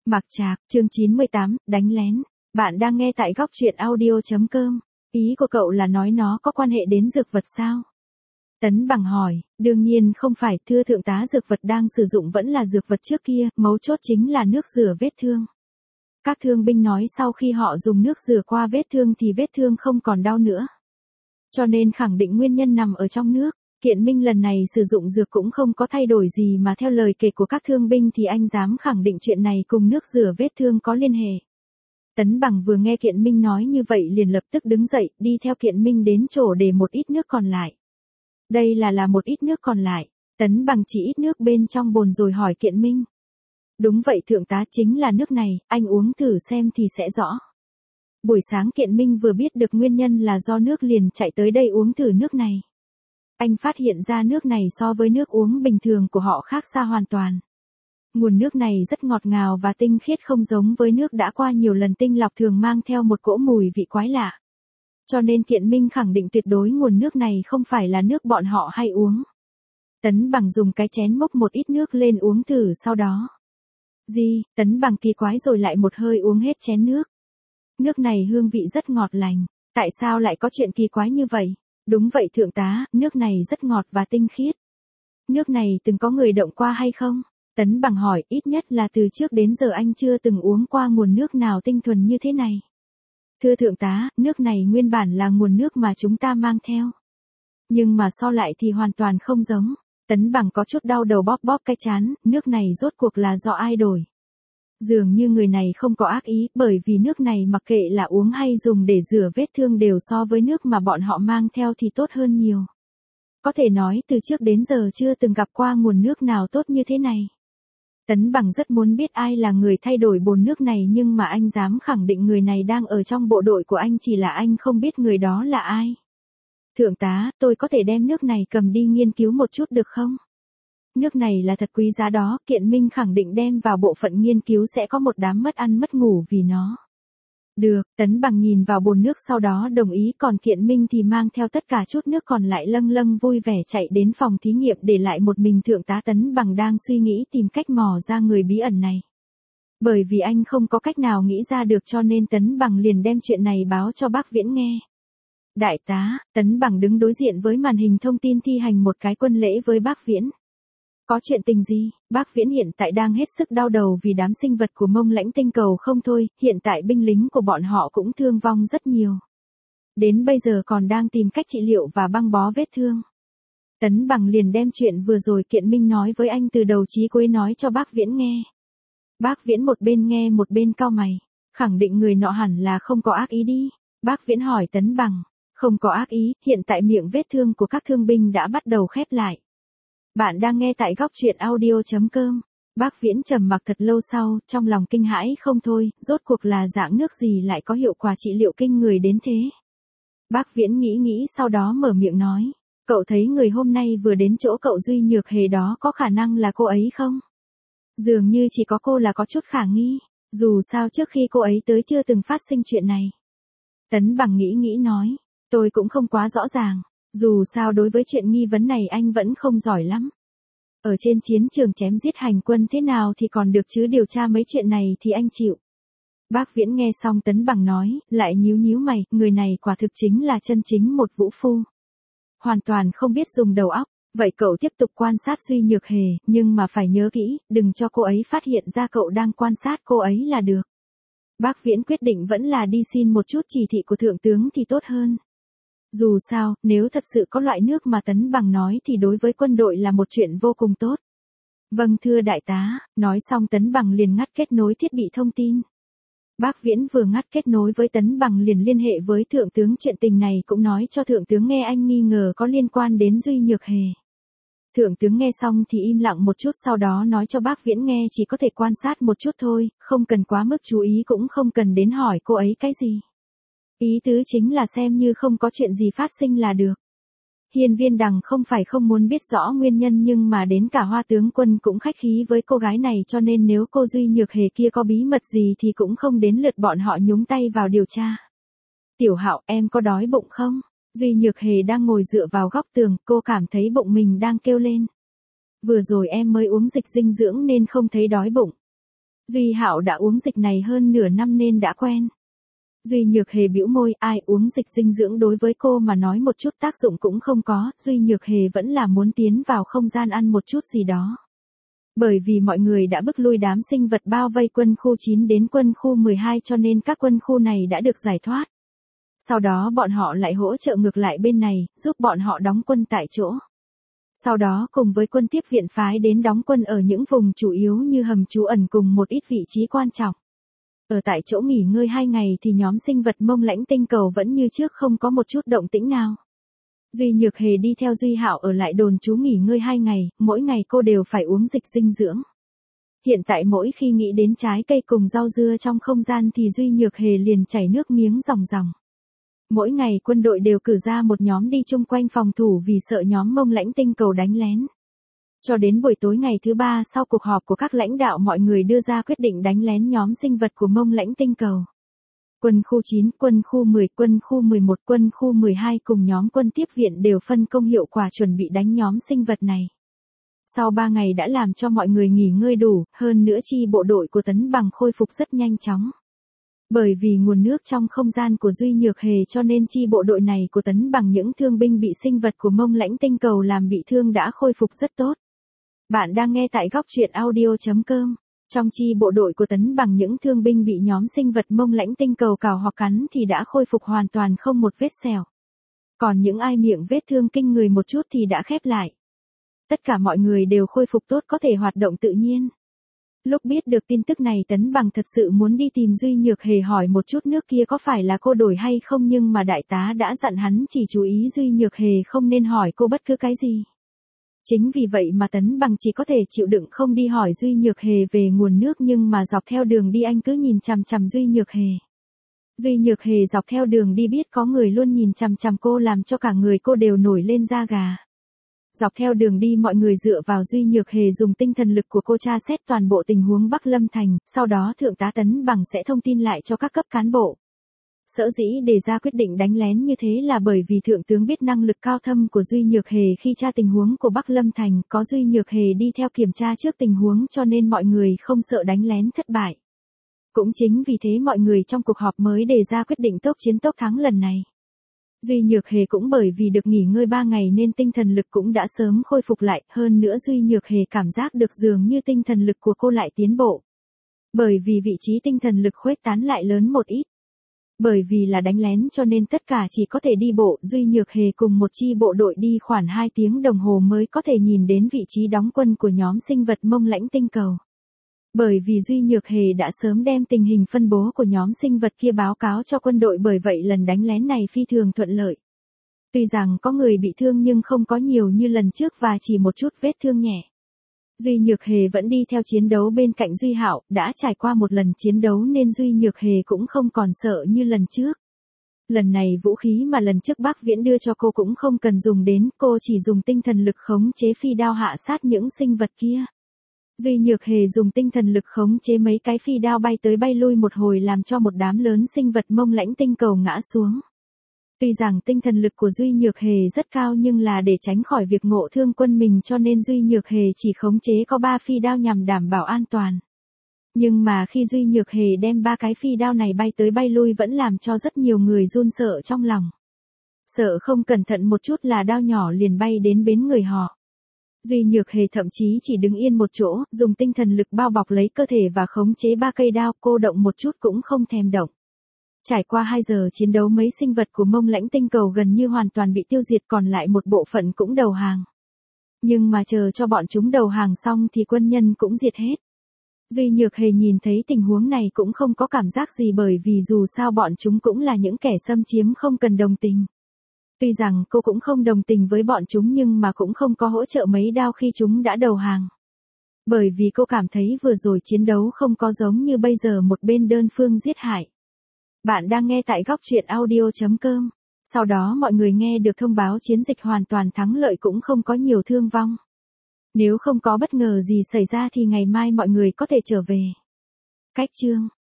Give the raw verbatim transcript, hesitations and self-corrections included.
Mặc Trạc, chương chín mươi tám, đánh lén. Bạn đang nghe tại góc truyện audio chấm com. Ý của cậu là nói nó có quan hệ đến dược vật sao? Tấn Bằng hỏi, đương nhiên không phải, thưa thượng tá, dược vật đang sử dụng vẫn là dược vật trước kia, mấu chốt chính là nước rửa vết thương. Các thương binh nói sau khi họ dùng nước rửa qua vết thương thì vết thương không còn đau nữa. Cho nên khẳng định nguyên nhân nằm ở trong nước. Kiện Minh lần này sử dụng dược cũng không có thay đổi gì mà theo lời kể của các thương binh thì anh dám khẳng định chuyện này cùng nước rửa vết thương có liên hệ. Tấn Bằng vừa nghe Kiện Minh nói như vậy liền lập tức đứng dậy, đi theo Kiện Minh đến chỗ để một ít nước còn lại. Đây là là một ít nước còn lại. Tấn Bằng chỉ ít nước bên trong bồn rồi hỏi Kiện Minh. Đúng vậy thượng tá, chính là nước này, anh uống thử xem thì sẽ rõ. Buổi sáng Kiện Minh vừa biết được nguyên nhân là do nước liền chạy tới đây uống thử nước này. Anh phát hiện ra nước này so với nước uống bình thường của họ khác xa hoàn toàn. Nguồn nước này rất ngọt ngào và tinh khiết, không giống với nước đã qua nhiều lần tinh lọc thường mang theo một cỗ mùi vị quái lạ. Cho nên Kiện Minh khẳng định tuyệt đối nguồn nước này không phải là nước bọn họ hay uống. Tấn Bằng dùng cái chén múc một ít nước lên uống thử sau đó. Gì, Tấn Bằng kỳ quái rồi lại một hơi uống hết chén nước. Nước này hương vị rất ngọt lành, tại sao lại có chuyện kỳ quái như vậy? Đúng vậy thượng tá, nước này rất ngọt và tinh khiết. Nước này từng có người động qua hay không? Tấn Bằng hỏi, ít nhất là từ trước đến giờ anh chưa từng uống qua nguồn nước nào tinh thuần như thế này. Thưa thượng tá, nước này nguyên bản là nguồn nước mà chúng ta mang theo. Nhưng mà so lại thì hoàn toàn không giống. Tấn Bằng có chút đau đầu bóp bóp cái trán, nước này rốt cuộc là do ai đổi? Dường như người này không có ác ý, bởi vì nước này mặc kệ là uống hay dùng để rửa vết thương đều so với nước mà bọn họ mang theo thì tốt hơn nhiều. Có thể nói từ trước đến giờ chưa từng gặp qua nguồn nước nào tốt như thế này. Tấn Bằng rất muốn biết ai là người thay đổi bồn nước này, nhưng mà anh dám khẳng định người này đang ở trong bộ đội của anh, chỉ là anh không biết người đó là ai. Thượng tá, tôi có thể đem nước này cầm đi nghiên cứu một chút được không? Nước này là thật quý giá đó, Kiện Minh khẳng định đem vào bộ phận nghiên cứu sẽ có một đám mất ăn mất ngủ vì nó. Được, Tấn Bằng nhìn vào bồn nước sau đó đồng ý, còn Kiện Minh thì mang theo tất cả chút nước còn lại lâng lâng vui vẻ chạy đến phòng thí nghiệm để lại một mình thượng tá. Tấn Bằng đang suy nghĩ tìm cách mò ra người bí ẩn này. Bởi vì anh không có cách nào nghĩ ra được cho nên Tấn Bằng liền đem chuyện này báo cho bác Viễn nghe. Đại tá, Tấn Bằng đứng đối diện với màn hình thông tin thi hành một cái quân lễ với bác Viễn. Có chuyện tình gì? Bác Viễn hiện tại đang hết sức đau đầu vì đám sinh vật của Mông Lãnh tinh cầu không thôi, hiện tại binh lính của bọn họ cũng thương vong rất nhiều. Đến bây giờ còn đang tìm cách trị liệu và băng bó vết thương. Tấn Bằng liền đem chuyện vừa rồi Kiện Minh nói với anh từ đầu chí cuối nói cho bác Viễn nghe. Bác Viễn một bên nghe một bên cau mày, khẳng định người nọ hẳn là không có ác ý đi. Bác Viễn hỏi Tấn Bằng, không có ác ý, hiện tại miệng vết thương của các thương binh đã bắt đầu khép lại. Bạn đang nghe tại góc truyện audio chấm com. Bác Viễn trầm mặc thật lâu sau, trong lòng kinh hãi không thôi, rốt cuộc là dạng nước gì lại có hiệu quả trị liệu kinh người đến thế. Bác Viễn nghĩ nghĩ sau đó mở miệng nói, cậu thấy người hôm nay vừa đến chỗ cậu Duy Nhược Hề đó có khả năng là cô ấy không? Dường như chỉ có cô là có chút khả nghi, dù sao trước khi cô ấy tới chưa từng phát sinh chuyện này. Tấn Bằng nghĩ nghĩ nói, tôi cũng không quá rõ ràng. Dù sao đối với chuyện nghi vấn này anh vẫn không giỏi lắm. Ở trên chiến trường chém giết hành quân thế nào thì còn được chứ điều tra mấy chuyện này thì anh chịu. Bác Viễn nghe xong Tấn Bằng nói, lại nhíu nhíu mày, người này quả thực chính là chân chính một vũ phu. Hoàn toàn không biết dùng đầu óc, vậy cậu tiếp tục quan sát Duy Nhược Hề, nhưng mà phải nhớ kỹ, đừng cho cô ấy phát hiện ra cậu đang quan sát cô ấy là được. Bác Viễn quyết định vẫn là đi xin một chút chỉ thị của thượng tướng thì tốt hơn. Dù sao, nếu thật sự có loại nước mà Tấn Bằng nói thì đối với quân đội là một chuyện vô cùng tốt. Vâng thưa đại tá, nói xong Tấn Bằng liền ngắt kết nối thiết bị thông tin. Bác Viễn vừa ngắt kết nối với Tấn Bằng liền liên hệ với thượng tướng, chuyện tình này cũng nói cho thượng tướng nghe, anh nghi ngờ có liên quan đến Duy Nhược Hề. Thượng tướng nghe xong thì im lặng một chút sau đó nói cho bác Viễn nghe chỉ có thể quan sát một chút thôi, không cần quá mức chú ý cũng không cần đến hỏi cô ấy cái gì. Ý tứ chính là xem như không có chuyện gì phát sinh là được. Hiên Viên Đằng không phải không muốn biết rõ nguyên nhân nhưng mà đến cả Hoa tướng quân cũng khách khí với cô gái này cho nên nếu cô Duy Nhược Hề kia có bí mật gì thì cũng không đến lượt bọn họ nhúng tay vào điều tra. Tiểu Hạo, em có đói bụng không? Duy Nhược Hề đang ngồi dựa vào góc tường, cô cảm thấy bụng mình đang kêu lên. Vừa rồi em mới uống dịch dinh dưỡng nên không thấy đói bụng. Duy Hạo đã uống dịch này hơn nửa năm nên đã quen. Duy Nhược Hề bĩu môi, ai uống dịch dinh dưỡng đối với cô mà nói một chút tác dụng cũng không có, Duy Nhược Hề vẫn là muốn tiến vào không gian ăn một chút gì đó. Bởi vì mọi người đã bức lui đám sinh vật bao vây quân khu chín đến quân khu mười hai cho nên các quân khu này đã được giải thoát. Sau đó bọn họ lại hỗ trợ ngược lại bên này, giúp bọn họ đóng quân tại chỗ. Sau đó cùng với quân tiếp viện phái đến đóng quân ở những vùng chủ yếu như hầm trú ẩn cùng một ít vị trí quan trọng. Ở tại chỗ nghỉ ngơi hai ngày thì nhóm sinh vật Mông Lãnh tinh cầu vẫn như trước không có một chút động tĩnh nào. Duy Nhược Hề đi theo Duy Hạo ở lại đồn trú nghỉ ngơi hai ngày, mỗi ngày cô đều phải uống dịch dinh dưỡng. Hiện tại mỗi khi nghĩ đến trái cây cùng rau dưa trong không gian thì Duy Nhược Hề liền chảy nước miếng ròng ròng. Mỗi ngày quân đội đều cử ra một nhóm đi chung quanh phòng thủ vì sợ nhóm Mông Lãnh tinh cầu đánh lén. Cho đến buổi tối ngày thứ ba sau cuộc họp của các lãnh đạo mọi người đưa ra quyết định đánh lén nhóm sinh vật của Mông Lãnh tinh cầu. Quân khu chín, quân khu mười, quân khu mười một, quân khu mười hai cùng nhóm quân tiếp viện đều phân công hiệu quả chuẩn bị đánh nhóm sinh vật này. Sau ba ngày đã làm cho mọi người nghỉ ngơi đủ, hơn nữa chi bộ đội của Tấn Bằng khôi phục rất nhanh chóng. Bởi vì nguồn nước trong không gian của Duy Nhược Hề cho nên chi bộ đội này của Tấn Bằng những thương binh bị sinh vật của Mông Lãnh tinh cầu làm bị thương đã khôi phục rất tốt. Bạn đang nghe tại góc truyện audio chấm com. Trong chi bộ đội của Tấn Bằng những thương binh bị nhóm sinh vật Mông Lãnh tinh cầu cào hoặc cắn thì đã khôi phục hoàn toàn không một vết sẹo. Còn những ai miệng vết thương kinh người một chút thì đã khép lại. Tất cả mọi người đều khôi phục tốt có thể hoạt động tự nhiên. Lúc biết được tin tức này Tấn Bằng thật sự muốn đi tìm Duy Nhược Hề hỏi một chút nước kia có phải là cô đổi hay không nhưng mà đại tá đã dặn hắn chỉ chú ý Duy Nhược Hề không nên hỏi cô bất cứ cái gì. Chính vì vậy mà Tấn Bằng chỉ có thể chịu đựng không đi hỏi Duy Nhược Hề về nguồn nước nhưng mà dọc theo đường đi anh cứ nhìn chằm chằm Duy Nhược Hề. Duy Nhược Hề dọc theo đường đi biết có người luôn nhìn chằm chằm cô làm cho cả người cô đều nổi lên da gà. Dọc theo đường đi mọi người dựa vào Duy Nhược Hề dùng tinh thần lực của cô tra xét toàn bộ tình huống Bắc Lâm Thành, sau đó Thượng tá Tấn Bằng sẽ thông tin lại cho các cấp cán bộ. Sở dĩ đề ra quyết định đánh lén như thế là bởi vì Thượng tướng biết năng lực cao thâm của Duy Nhược Hề khi tra tình huống của Bắc Lâm Thành, có Duy Nhược Hề đi theo kiểm tra trước tình huống cho nên mọi người không sợ đánh lén thất bại. Cũng chính vì thế mọi người trong cuộc họp mới đề ra quyết định tốc chiến tốc thắng lần này. Duy Nhược Hề cũng bởi vì được nghỉ ngơi ba ngày nên tinh thần lực cũng đã sớm khôi phục lại, hơn nữa Duy Nhược Hề cảm giác được dường như tinh thần lực của cô lại tiến bộ. Bởi vì vị trí tinh thần lực khuếch tán lại lớn một ít. Bởi vì là đánh lén cho nên tất cả chỉ có thể đi bộ, Duy Nhược Hề cùng một chi bộ đội đi khoảng hai tiếng đồng hồ mới có thể nhìn đến vị trí đóng quân của nhóm sinh vật Mông Lãnh tinh cầu. Bởi vì Duy Nhược Hề đã sớm đem tình hình phân bố của nhóm sinh vật kia báo cáo cho quân đội bởi vậy lần đánh lén này phi thường thuận lợi. Tuy rằng có người bị thương nhưng không có nhiều như lần trước và chỉ một chút vết thương nhẹ. Duy Nhược Hề vẫn đi theo chiến đấu bên cạnh Duy Hạo, đã trải qua một lần chiến đấu nên Duy Nhược Hề cũng không còn sợ như lần trước. Lần này vũ khí mà lần trước Bác Viễn đưa cho cô cũng không cần dùng đến, cô chỉ dùng tinh thần lực khống chế phi đao hạ sát những sinh vật kia. Duy Nhược Hề dùng tinh thần lực khống chế mấy cái phi đao bay tới bay lui một hồi làm cho một đám lớn sinh vật Mông Lãnh tinh cầu ngã xuống. Tuy rằng tinh thần lực của Duy Nhược Hề rất cao nhưng là để tránh khỏi việc ngộ thương quân mình cho nên Duy Nhược Hề chỉ khống chế có ba phi đao nhằm đảm bảo an toàn. Nhưng mà khi Duy Nhược Hề đem ba cái phi đao này bay tới bay lui vẫn làm cho rất nhiều người run sợ trong lòng. Sợ không cẩn thận một chút là đao nhỏ liền bay đến bến người họ. Duy Nhược Hề thậm chí chỉ đứng yên một chỗ, dùng tinh thần lực bao bọc lấy cơ thể và khống chế ba cây đao, cô động một chút cũng không thèm động. Trải qua hai giờ chiến đấu mấy sinh vật của Mông Lãnh tinh cầu gần như hoàn toàn bị tiêu diệt còn lại một bộ phận cũng đầu hàng. Nhưng mà chờ cho bọn chúng đầu hàng xong thì quân nhân cũng diệt hết. Duy Nhược Hề nhìn thấy tình huống này cũng không có cảm giác gì bởi vì dù sao bọn chúng cũng là những kẻ xâm chiếm không cần đồng tình. Tuy rằng cô cũng không đồng tình với bọn chúng nhưng mà cũng không có hỗ trợ mấy đao khi chúng đã đầu hàng. Bởi vì cô cảm thấy vừa rồi chiến đấu không có giống như bây giờ một bên đơn phương giết hại. Bạn đang nghe tại góc truyện audio chấm com. Sau đó mọi người nghe được thông báo chiến dịch hoàn toàn thắng lợi cũng không có nhiều thương vong. Nếu không có bất ngờ gì xảy ra thì ngày mai mọi người có thể trở về. Cách chương